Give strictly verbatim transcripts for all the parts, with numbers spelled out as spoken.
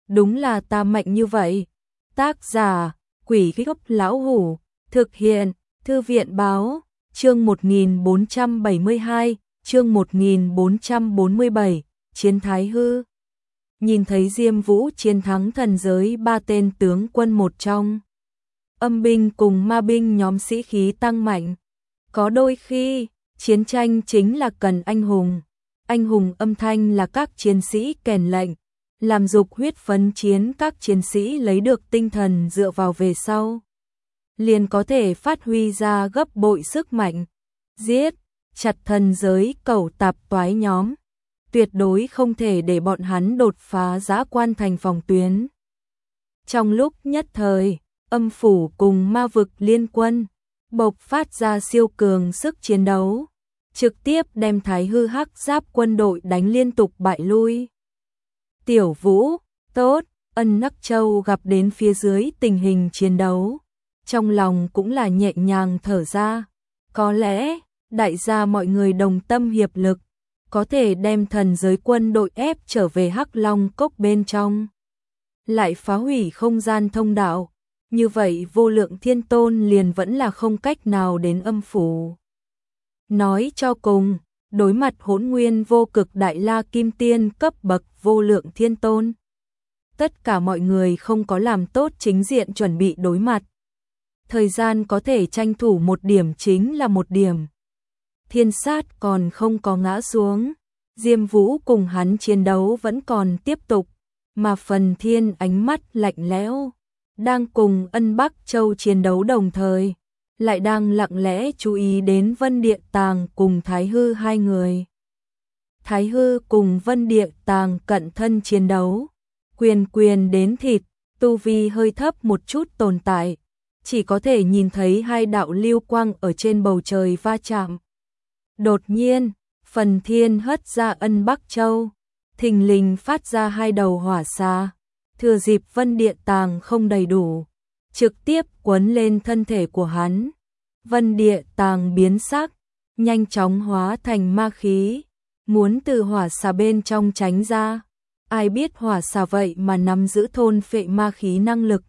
đúng là ta mạnh như vậy. Tác giả, Quỷ Gốc Lão Hủ, thực hiện, Thư viện Báo, chương một nghìn bốn trăm bảy mươi hai, chương một nghìn bốn trăm bốn mươi bảy, Chiến Thái Hư. Nhìn thấy Diêm Vũ chiến thắng thần giới ba tên tướng quân một trong. Âm binh cùng ma binh nhóm sĩ khí tăng mạnh. Có đôi khi, chiến tranh chính là cần anh hùng. Anh hùng âm thanh là các chiến sĩ kèn lệnh, làm dục huyết phấn chiến các chiến sĩ lấy được tinh thần dựa vào về sau. Liền có thể phát huy ra gấp bội sức mạnh. Giết, chặt thần giới cẩu tạp toái nhóm. Tuyệt đối không thể để bọn hắn đột phá dã quan thành phòng tuyến. Trong lúc nhất thời, âm phủ cùng ma vực liên quân, bộc phát ra siêu cường sức chiến đấu, trực tiếp đem Thái Hư Hắc Giáp quân đội đánh liên tục bại lui. Tiểu Vũ, tốt, Ân Nắc Châu gặp đến phía dưới tình hình chiến đấu, trong lòng cũng là nhẹ nhàng thở ra. Có lẽ, đại gia mọi người đồng tâm hiệp lực, có thể đem thần giới quân đội ép trở về Hắc Long Cốc bên trong. Lại phá hủy không gian thông đạo, như vậy vô lượng thiên tôn liền vẫn là không cách nào đến âm phủ. Nói cho cùng, đối mặt hỗn nguyên vô cực đại la kim tiên cấp bậc vô lượng thiên tôn. Tất cả mọi người không có làm tốt chính diện chuẩn bị đối mặt. Thời gian có thể tranh thủ một điểm chính là một điểm. Thiên sát còn không có ngã xuống, Diêm Vũ cùng hắn chiến đấu vẫn còn tiếp tục, mà Phần Thiên ánh mắt lạnh lẽo, đang cùng Ân Bắc Châu chiến đấu đồng thời, lại đang lặng lẽ chú ý đến Vân Địa Tàng cùng Thái Hư hai người. Thái Hư cùng Vân Địa Tàng cận thân chiến đấu, quyền quyền đến thịt, tu vi hơi thấp một chút tồn tại, chỉ có thể nhìn thấy hai đạo lưu quang ở trên bầu trời va chạm. Đột nhiên, Phần Thiên hất ra Ân Bắc Châu, thình lình phát ra hai đầu hỏa xa, thừa dịp Vân Địa Tàng không đầy đủ, trực tiếp quấn lên thân thể của hắn. Vân Địa Tàng biến sắc, nhanh chóng hóa thành ma khí, muốn từ hỏa xà bên trong tránh ra. Ai biết hỏa xà vậy mà nắm giữ thôn phệ ma khí năng lực.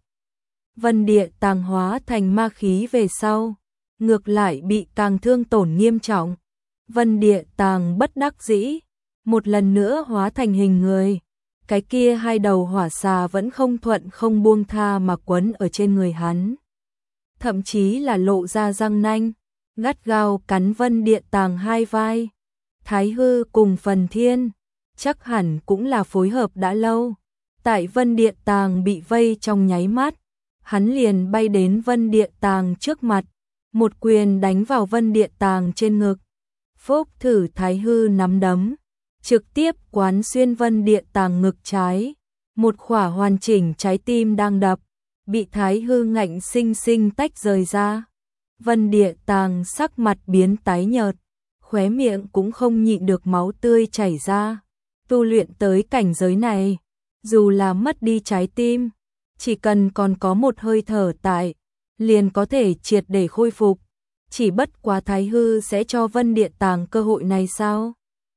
Vân Địa Tàng hóa thành ma khí về sau, ngược lại bị càng thương tổn nghiêm trọng. Vân Địa Tàng bất đắc dĩ, một lần nữa hóa thành hình người. Cái kia hai đầu hỏa xà vẫn không thuận không buông tha mà quấn ở trên người hắn. Thậm chí là lộ ra răng nanh, gắt gao cắn Vân Địa Tàng hai vai. Thái Hư cùng Phần Thiên, chắc hẳn cũng là phối hợp đã lâu. Tại Vân Địa Tàng bị vây trong nháy mắt, hắn liền bay đến Vân Địa Tàng trước mặt, một quyền đánh vào Vân Địa Tàng trên ngực. Phốc thử Thái Hư nắm đấm, trực tiếp quán xuyên Vân Địa Tàng ngực trái. Một khỏa hoàn chỉnh trái tim đang đập, bị Thái Hư ngạnh sinh sinh tách rời ra. Vân Địa Tàng sắc mặt biến tái nhợt, khóe miệng cũng không nhịn được máu tươi chảy ra. Tu luyện tới cảnh giới này, dù là mất đi trái tim, chỉ cần còn có một hơi thở tại, liền có thể triệt để khôi phục. Chỉ bất quá Thái Hư sẽ cho Vân Địa Tàng cơ hội này sao?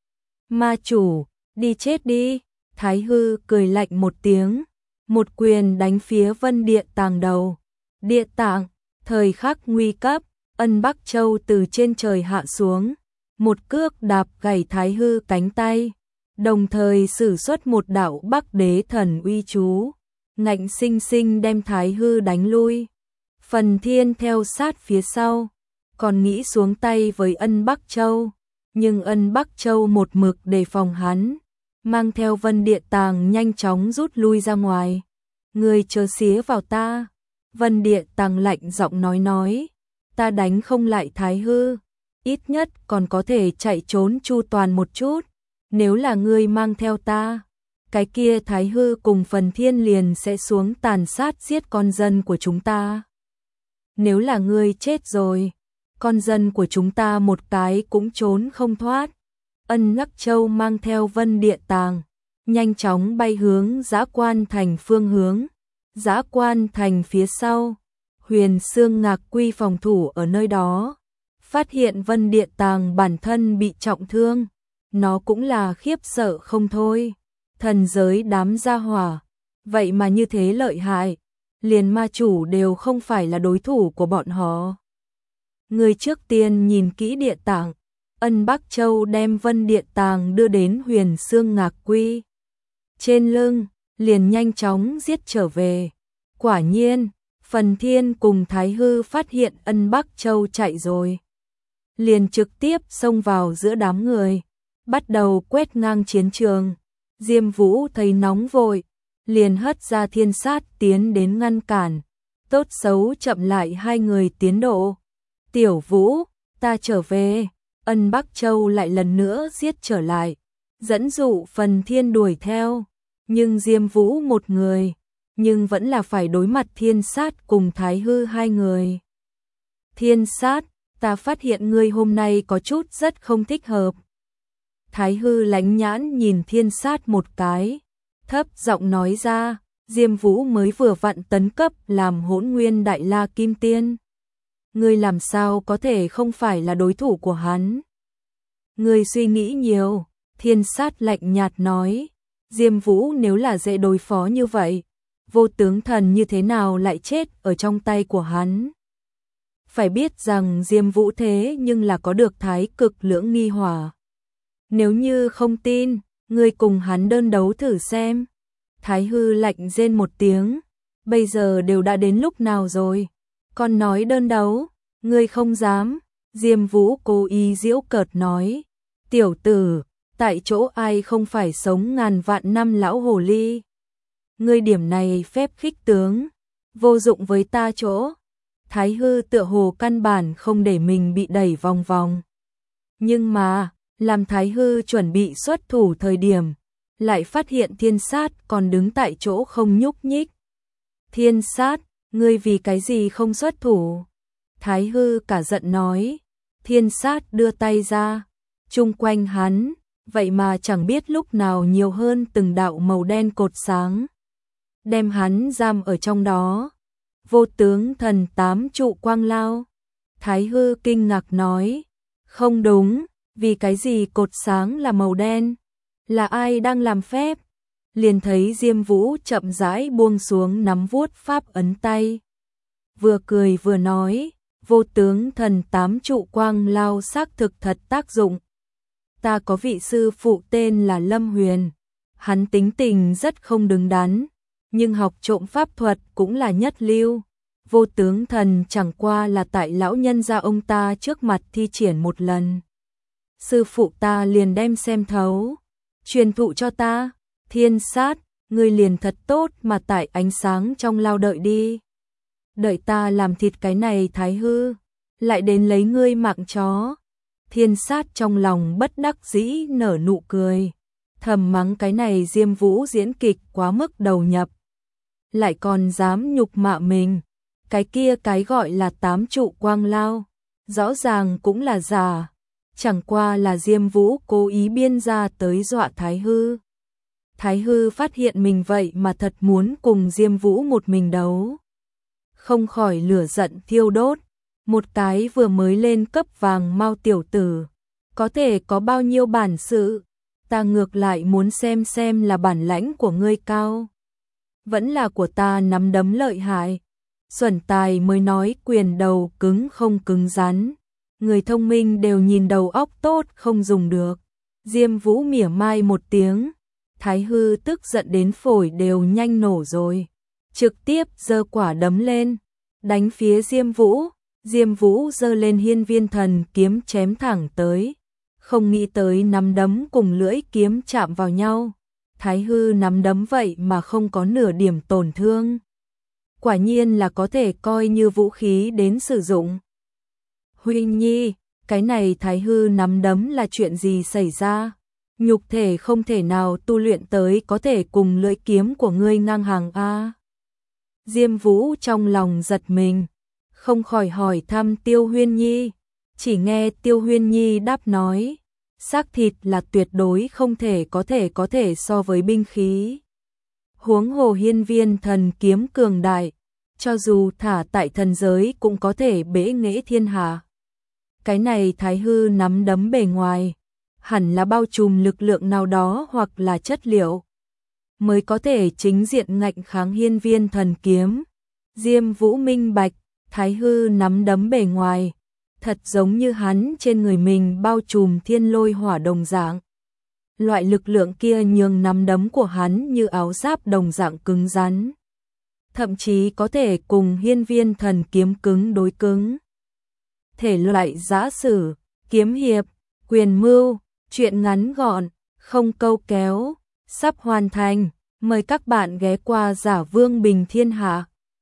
Ma chủ, đi chết đi. Thái Hư cười lạnh một tiếng, một quyền đánh phía Vân Địa Tàng đầu. Địa Tàng, thời khắc nguy cấp, Ân Bắc Châu từ trên trời hạ xuống, một cước đạp gãy Thái Hư cánh tay, đồng thời sử xuất một đạo Bắc Đế Thần uy chú, ngạnh sinh sinh đem Thái Hư đánh lui. Phần Thiên theo sát phía sau, còn nghĩ xuống tay với Ân Bắc Châu, nhưng Ân Bắc Châu một mực đề phòng hắn, mang theo Vân Địa Tàng nhanh chóng rút lui ra ngoài. Người chớ xía vào ta. Vân Địa Tàng lạnh giọng nói nói, ta đánh không lại Thái Hư, ít nhất còn có thể chạy trốn chu toàn một chút. Nếu là ngươi mang theo ta, cái kia Thái Hư cùng Phần Thiên liền sẽ xuống tàn sát giết con dân của chúng ta. Nếu là ngươi chết rồi, con dân của chúng ta một cái cũng trốn không thoát. Ân Nắc Châu mang theo Vân Địa Tàng, nhanh chóng bay hướng Dã Quan Thành phương hướng. Dã Quan Thành phía sau, Huyền Xương Ngạc Quy phòng thủ ở nơi đó, phát hiện Vân Địa Tàng bản thân bị trọng thương, nó cũng là khiếp sợ không thôi. Thần giới đám gia hỏa, vậy mà như thế lợi hại, liền ma chủ đều không phải là đối thủ của bọn họ. Người trước tiên nhìn kỹ địa tạng, Ân Bắc Châu đem Vân Địa Tàng đưa đến Huyền Xương Ngạc Quy. Trên lưng, liền nhanh chóng giết trở về. Quả nhiên, Phần Thiên cùng Thái Hư phát hiện Ân Bắc Châu chạy rồi. Liền trực tiếp xông vào giữa đám người, bắt đầu quét ngang chiến trường. Diêm Vũ thấy nóng vội, liền hất ra thiên sát tiến đến ngăn cản, tốt xấu chậm lại hai người tiến độ. Tiểu Vũ, ta trở về, Ân Bắc Châu lại lần nữa giết trở lại, dẫn dụ Phần Thiên đuổi theo, nhưng Diêm Vũ một người, nhưng vẫn là phải đối mặt thiên sát cùng Thái Hư hai người. Thiên sát, ta phát hiện ngươi hôm nay có chút rất không thích hợp. Thái Hư lánh nhãn nhìn thiên sát một cái, thấp giọng nói ra, Diêm Vũ mới vừa vặn tấn cấp làm Hỗn Nguyên Đại La Kim Tiên. Ngươi làm sao có thể không phải là đối thủ của hắn? Ngươi suy nghĩ nhiều, thiên sát lạnh nhạt nói, Diêm Vũ nếu là dễ đối phó như vậy, vô tướng thần như thế nào lại chết ở trong tay của hắn? Phải biết rằng Diêm Vũ thế nhưng là có được thái cực lưỡng nghi hỏa. Nếu như không tin, ngươi cùng hắn đơn đấu thử xem. Thái Hư lạnh rên một tiếng, bây giờ đều đã đến lúc nào rồi, còn nói đơn đấu, ngươi không dám. Diêm Vũ cố ý giễu cợt nói, tiểu tử, tại chỗ ai không phải sống ngàn vạn năm lão hồ ly. Ngươi điểm này phép khích tướng, vô dụng với ta chỗ. Thái Hư tựa hồ căn bản không để mình bị đẩy vòng vòng. Nhưng mà, làm Thái Hư chuẩn bị xuất thủ thời điểm, lại phát hiện thiên sát còn đứng tại chỗ không nhúc nhích. Thiên sát, ngươi vì cái gì không xuất thủ? Thái Hư cả giận nói. Thiên sát đưa tay ra, chung quanh hắn, vậy mà chẳng biết lúc nào nhiều hơn từng đạo màu đen cột sáng, đem hắn giam ở trong đó. Vô tướng thần tám trụ quang lao. Thái Hư kinh ngạc nói, không đúng, vì cái gì cột sáng là màu đen? Là ai đang làm phép? Liền thấy Diêm Vũ chậm rãi buông xuống nắm vuốt pháp ấn tay. Vừa cười vừa nói, vô tướng thần tám trụ quang lao xác thực thật tác dụng. Ta có vị sư phụ tên là Lâm Huyền, hắn tính tình rất không đứng đắn, nhưng học trộm pháp thuật cũng là nhất lưu. Vô tướng thần chẳng qua là tại lão nhân gia ông ta trước mặt thi triển một lần. Sư phụ ta liền đem xem thấu, truyền thụ cho ta. Thiên sát, ngươi liền thật tốt mà tại ánh sáng trong lao đợi đi. Đợi ta làm thịt cái này Thái Hư, lại đến lấy ngươi mạng chó. Thiên sát trong lòng bất đắc dĩ nở nụ cười, thầm mắng cái này Diêm Vũ diễn kịch quá mức đầu nhập. Lại còn dám nhục mạ mình, cái kia cái gọi là tám trụ quang lao, rõ ràng cũng là giả, chẳng qua là Diêm Vũ cố ý biên ra tới dọa Thái Hư. Thái Hư phát hiện mình vậy mà thật muốn cùng Diêm Vũ một mình đấu, không khỏi lửa giận thiêu đốt. Một cái vừa mới lên cấp vàng mau tiểu tử, có thể có bao nhiêu bản sự? Ta ngược lại muốn xem xem là bản lãnh của ngươi cao, vẫn là của ta nắm đấm lợi hại. Xuẩn tài mới nói quyền đầu cứng không cứng rắn, người thông minh đều nhìn đầu óc tốt không dùng được. Diêm Vũ mỉa mai một tiếng, Thái Hư tức giận đến phổi đều nhanh nổ rồi, trực tiếp giơ quả đấm lên, đánh phía Diêm Vũ. Diêm Vũ giơ lên hiên viên thần kiếm chém thẳng tới, không nghĩ tới nắm đấm cùng lưỡi kiếm chạm vào nhau. Thái Hư nắm đấm vậy mà không có nửa điểm tổn thương. Quả nhiên là có thể coi như vũ khí đến sử dụng. Huynh nhi, cái này Thái Hư nắm đấm là chuyện gì xảy ra? Nhục thể không thể nào tu luyện tới có thể cùng lưỡi kiếm của ngươi ngang hàng a. Diêm Vũ trong lòng giật mình, không khỏi hỏi thăm Tiêu Huyên Nhi. Chỉ nghe Tiêu Huyên Nhi đáp nói, xác thịt là tuyệt đối không thể có thể có thể so với binh khí. Huống hồ hiên viên thần kiếm cường đại, cho dù thả tại thần giới cũng có thể bẽ nghễ thiên hạ. Cái này Thái Hư nắm đấm bề ngoài, hẳn là bao trùm lực lượng nào đó hoặc là chất liệu. mới có thể chính diện ngạnh kháng hiên viên thần kiếm. Diêm Vũ minh bạch, Thái Hư nắm đấm bề ngoài, thật giống như hắn trên người mình bao trùm thiên lôi hỏa đồng dạng. Loại lực lượng kia nhường nắm đấm của hắn như áo giáp đồng dạng cứng rắn. Thậm chí có thể cùng hiên viên thần kiếm cứng đối cứng. Thể loại giã sử, kiếm hiệp, quyền mưu, truyện ngắn gọn, không câu kéo, sắp hoàn thành. Mời các bạn ghé qua Giả Vương Bình Thiên Hạ.